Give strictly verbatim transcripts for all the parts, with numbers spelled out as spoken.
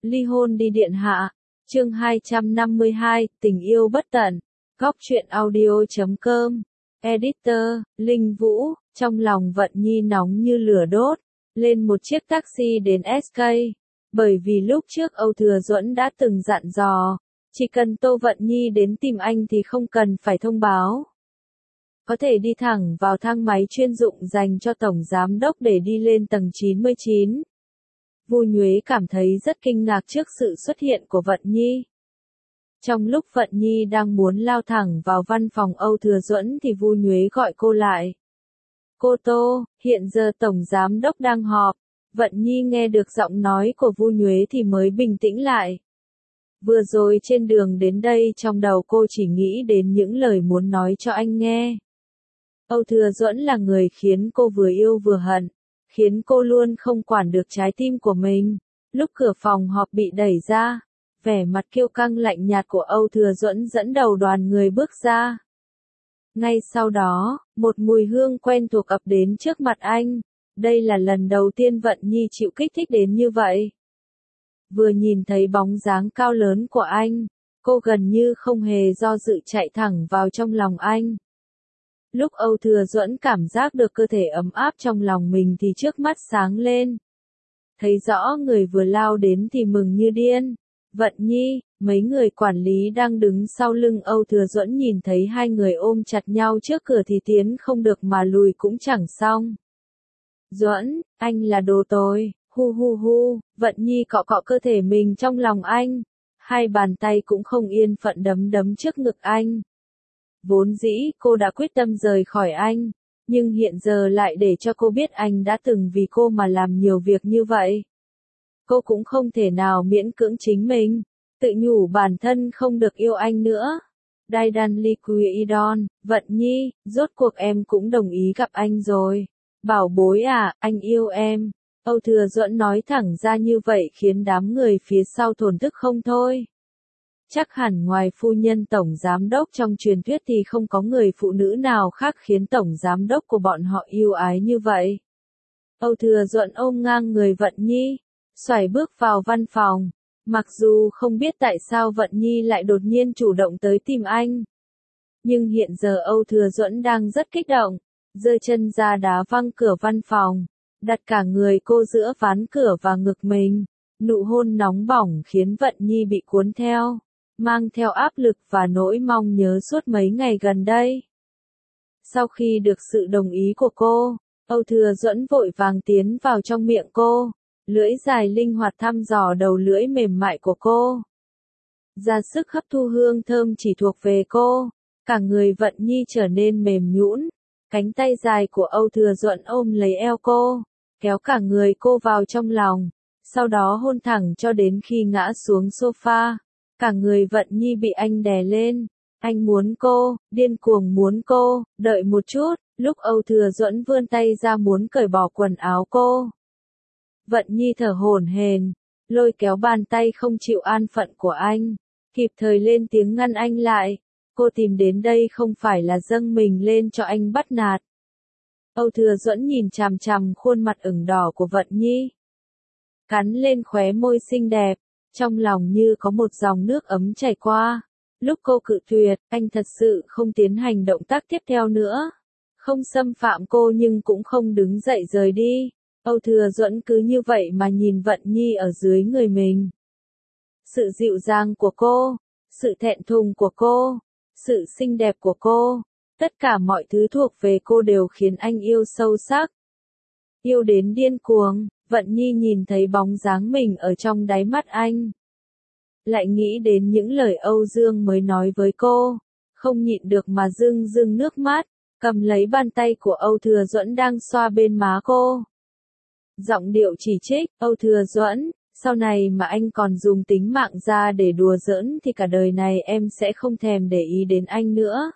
Ly hôn đi điện hạ. Chương hai trăm năm mươi hai, tình yêu bất tận. Góc truyện audio chấm com. Editor, Linh Vũ, trong lòng Vận Nhi nóng như lửa đốt, lên một chiếc taxi đến ét ca. Bởi vì lúc trước Âu Thừa Duẫn đã từng dặn dò, chỉ cần Tô Vận Nhi đến tìm anh thì không cần phải thông báo. Có thể đi thẳng vào thang máy chuyên dụng dành cho Tổng Giám Đốc để đi lên tầng chín mươi chín. Vu Nhuế cảm thấy rất kinh ngạc trước sự xuất hiện của Vận Nhi. Trong lúc Vận Nhi đang muốn lao thẳng vào văn phòng Âu Thừa Duẫn thì Vu Nhuế gọi cô lại. Cô Tô, hiện giờ Tổng Giám Đốc đang họp. Vận Nhi nghe được giọng nói của Vu Nhuế thì mới bình tĩnh lại. Vừa rồi trên đường đến đây trong đầu cô chỉ nghĩ đến những lời muốn nói cho anh nghe. Âu Thừa Duẫn là người khiến cô vừa yêu vừa hận, khiến cô luôn không quản được trái tim của mình. Lúc cửa phòng họp bị đẩy ra, vẻ mặt kiêu căng lạnh nhạt của Âu Thừa Duẫn dẫn đầu đoàn người bước ra. Ngay sau đó, một mùi hương quen thuộc ập đến trước mặt anh. Đây là lần đầu tiên Vận Nhi chịu kích thích đến như vậy. Vừa nhìn thấy bóng dáng cao lớn của anh, cô gần như không hề do dự chạy thẳng vào trong lòng anh. Lúc Âu Thừa Duẫn cảm giác được cơ thể ấm áp trong lòng mình thì trước mắt sáng lên. Thấy rõ người vừa lao đến thì mừng như điên. Vận Nhi, mấy người quản lý đang đứng sau lưng Âu Thừa Duẫn nhìn thấy hai người ôm chặt nhau trước cửa thì tiến không được mà lùi cũng chẳng xong. Duẫn, anh là đồ tồi, hu hu hu, Vận Nhi cọ cọ cơ thể mình trong lòng anh. Hai bàn tay cũng không yên phận đấm đấm trước ngực anh. Vốn dĩ cô đã quyết tâm rời khỏi anh, nhưng hiện giờ lại để cho cô biết anh đã từng vì cô mà làm nhiều việc như vậy. Cô cũng không thể nào miễn cưỡng chính mình, tự nhủ bản thân không được yêu anh nữa. Daidan Liquidon, Vận Nhi, rốt cuộc em cũng đồng ý gặp anh rồi. Bảo bối à, anh yêu em. Âu Thừa Duẫn nói thẳng ra như vậy khiến đám người phía sau thổn thức không thôi. Chắc hẳn ngoài phu nhân Tổng Giám Đốc trong truyền thuyết thì không có người phụ nữ nào khác khiến Tổng Giám Đốc của bọn họ yêu ái như vậy. Âu Thừa Duẫn ôm ngang người Vận Nhi, xoài bước vào văn phòng. Mặc dù không biết tại sao Vận Nhi lại đột nhiên chủ động tới tìm anh. Nhưng hiện giờ Âu Thừa Duẫn đang rất kích động, giơ chân ra đá văng cửa văn phòng, đặt cả người cô giữa ván cửa và ngực mình. Nụ hôn nóng bỏng khiến Vận Nhi bị cuốn theo, mang theo áp lực và nỗi mong nhớ suốt mấy ngày gần đây. Sau khi được sự đồng ý của cô, Âu Thừa Duẫn vội vàng tiến vào trong miệng cô, lưỡi dài linh hoạt thăm dò đầu lưỡi mềm mại của cô. Ra sức hấp thu hương thơm chỉ thuộc về cô, cả người Vận Nhi trở nên mềm nhũn, cánh tay dài của Âu Thừa Duẫn ôm lấy eo cô, kéo cả người cô vào trong lòng, sau đó hôn thẳng cho đến khi ngã xuống sofa. Cả người Vận Nhi bị anh đè lên, anh muốn cô, điên cuồng muốn cô, đợi một chút, lúc Âu Thừa Duẫn vươn tay ra muốn cởi bỏ quần áo cô. Vận Nhi thở hổn hển, lôi kéo bàn tay không chịu an phận của anh, kịp thời lên tiếng ngăn anh lại. Cô tìm đến đây không phải là dâng mình lên cho anh bắt nạt. Âu Thừa Duẫn nhìn chằm chằm khuôn mặt ửng đỏ của Vận Nhi, cắn lên khóe môi xinh đẹp, trong lòng như có một dòng nước ấm chảy qua. Lúc cô cự tuyệt, anh thật sự không tiến hành động tác tiếp theo nữa, không xâm phạm cô nhưng cũng không đứng dậy rời đi. Âu Thừa Duẫn cứ như vậy mà nhìn Vận Nhi ở dưới người mình. Sự dịu dàng của cô, sự thẹn thùng của cô, sự xinh đẹp của cô, tất cả mọi thứ thuộc về cô đều khiến anh yêu sâu sắc. Yêu đến điên cuồng, Vận Nhi nhìn thấy bóng dáng mình ở trong đáy mắt anh. Lại nghĩ đến những lời Âu Dương mới nói với cô, không nhịn được mà rưng rưng nước mắt, cầm lấy bàn tay của Âu Thừa Duẫn đang xoa bên má cô. Giọng điệu chỉ trích, Âu Thừa Duẫn, sau này mà anh còn dùng tính mạng ra để đùa giỡn thì cả đời này em sẽ không thèm để ý đến anh nữa.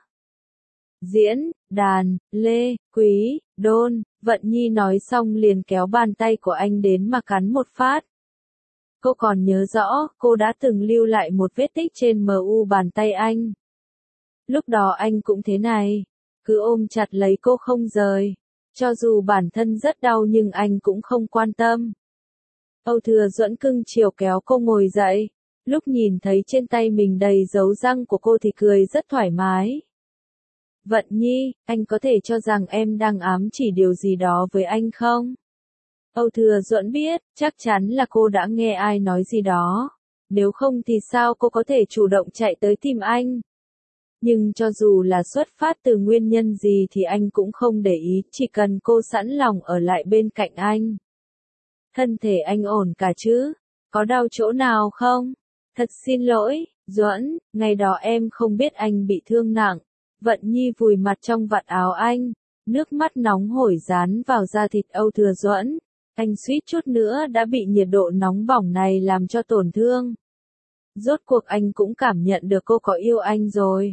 Diễn, đàn, lê, quý, đôn, Vận Nhi nói xong liền kéo bàn tay của anh đến mà cắn một phát. Cô còn nhớ rõ, cô đã từng lưu lại một vết tích trên mu bàn tay anh. Lúc đó anh cũng thế này, cứ ôm chặt lấy cô không rời. Cho dù bản thân rất đau nhưng anh cũng không quan tâm. Âu Thừa Duẫn cưng chiều kéo cô ngồi dậy. Lúc nhìn thấy trên tay mình đầy dấu răng của cô thì cười rất thoải mái. Vận Nhi, anh có thể cho rằng em đang ám chỉ điều gì đó với anh không? Âu Thừa Duẫn biết, chắc chắn là cô đã nghe ai nói gì đó. Nếu không thì sao cô có thể chủ động chạy tới tìm anh? Nhưng cho dù là xuất phát từ nguyên nhân gì thì anh cũng không để ý, chỉ cần cô sẵn lòng ở lại bên cạnh anh. Thân thể anh ổn cả chứ? Có đau chỗ nào không? Thật xin lỗi, Duẫn, ngày đó em không biết anh bị thương nặng. Vận Nhi vùi mặt trong vạt áo anh, nước mắt nóng hổi dán vào da thịt Âu Thừa Duẫn. Anh suýt chút nữa đã bị nhiệt độ nóng bỏng này làm cho tổn thương. Rốt cuộc anh cũng cảm nhận được cô có yêu anh rồi.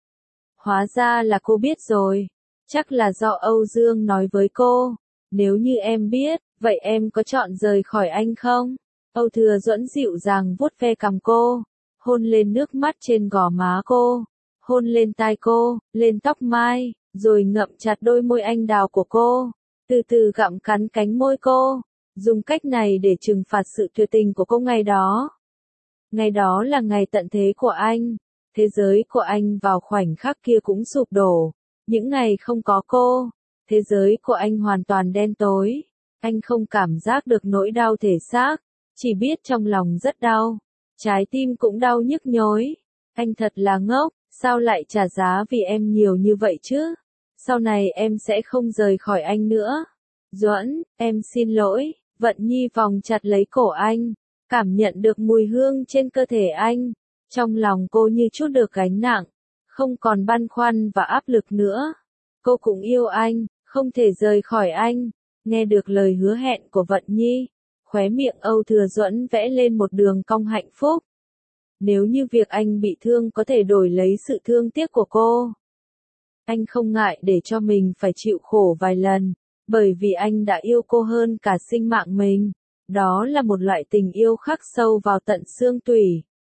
Hóa ra là cô biết rồi. Chắc là do Âu Dương nói với cô. Nếu như em biết, vậy em có chọn rời khỏi anh không? Âu Thừa Duẫn dịu dàng vuốt ve cằm cô, hôn lên nước mắt trên gò má cô, hôn lên tai cô, lên tóc mai, rồi ngậm chặt đôi môi anh đào của cô, từ từ gặm cắn cánh môi cô, dùng cách này để trừng phạt sự tuyệt tình của cô ngày đó. Ngày đó là ngày tận thế của anh, thế giới của anh vào khoảnh khắc kia cũng sụp đổ, những ngày không có cô, thế giới của anh hoàn toàn đen tối, anh không cảm giác được nỗi đau thể xác. Chỉ biết trong lòng rất đau, trái tim cũng đau nhức nhối. Anh thật là ngốc, sao lại trả giá vì em nhiều như vậy chứ? Sau này em sẽ không rời khỏi anh nữa. Duẫn, em xin lỗi. Vận Nhi vòng chặt lấy cổ anh, cảm nhận được mùi hương trên cơ thể anh. Trong lòng cô như chút được gánh nặng, không còn băn khoăn và áp lực nữa. Cô cũng yêu anh, không thể rời khỏi anh. Nghe được lời hứa hẹn của Vận Nhi, khóe miệng Âu Thừa Duẫn vẽ lên một đường cong hạnh phúc. Nếu như việc anh bị thương có thể đổi lấy sự thương tiếc của cô, anh không ngại để cho mình phải chịu khổ vài lần, bởi vì anh đã yêu cô hơn cả sinh mạng mình. Đó là một loại tình yêu khắc sâu vào tận xương tủy.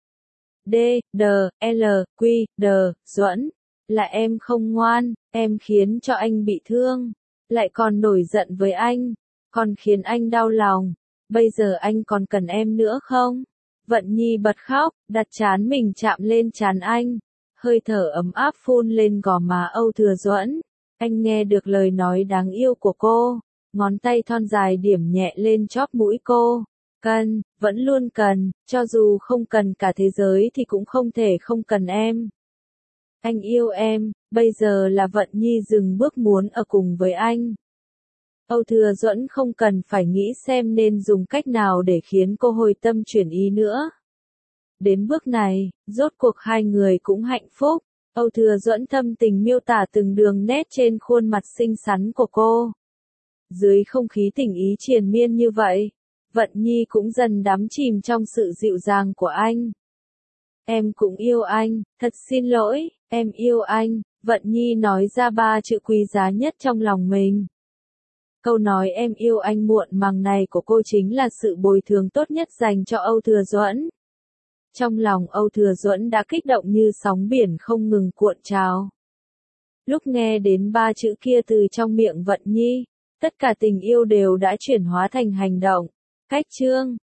D, D, L, Q, D, Duẫn, là em không ngoan, em khiến cho anh bị thương, lại còn nổi giận với anh, còn khiến anh đau lòng. Bây giờ anh còn cần em nữa không? Vận Nhi bật khóc, đặt trán mình chạm lên trán anh. Hơi thở ấm áp phun lên gò má Âu Thừa Duẫn. Anh nghe được lời nói đáng yêu của cô. Ngón tay thon dài điểm nhẹ lên chóp mũi cô. Cần, vẫn luôn cần, cho dù không cần cả thế giới thì cũng không thể không cần em. Anh yêu em, bây giờ là Vận Nhi dừng bước muốn ở cùng với anh. Âu Thừa Duẫn không cần phải nghĩ xem nên dùng cách nào để khiến cô hồi tâm chuyển ý nữa. Đến bước này, rốt cuộc hai người cũng hạnh phúc. Âu Thừa Duẫn thâm tình miêu tả từng đường nét trên khuôn mặt xinh xắn của cô. Dưới không khí tình ý triền miên như vậy, Vận Nhi cũng dần đắm chìm trong sự dịu dàng của anh. Em cũng yêu anh, thật xin lỗi, em yêu anh. Vận Nhi nói ra ba chữ quý giá nhất trong lòng mình. Câu nói em yêu anh muộn màng này của cô chính là sự bồi thường tốt nhất dành cho Âu Thừa Duẫn. Trong lòng Âu Thừa Duẫn đã kích động như sóng biển không ngừng cuộn trào. Lúc nghe đến ba chữ kia từ trong miệng Vận Nhi, tất cả tình yêu đều đã chuyển hóa thành hành động. Cách chương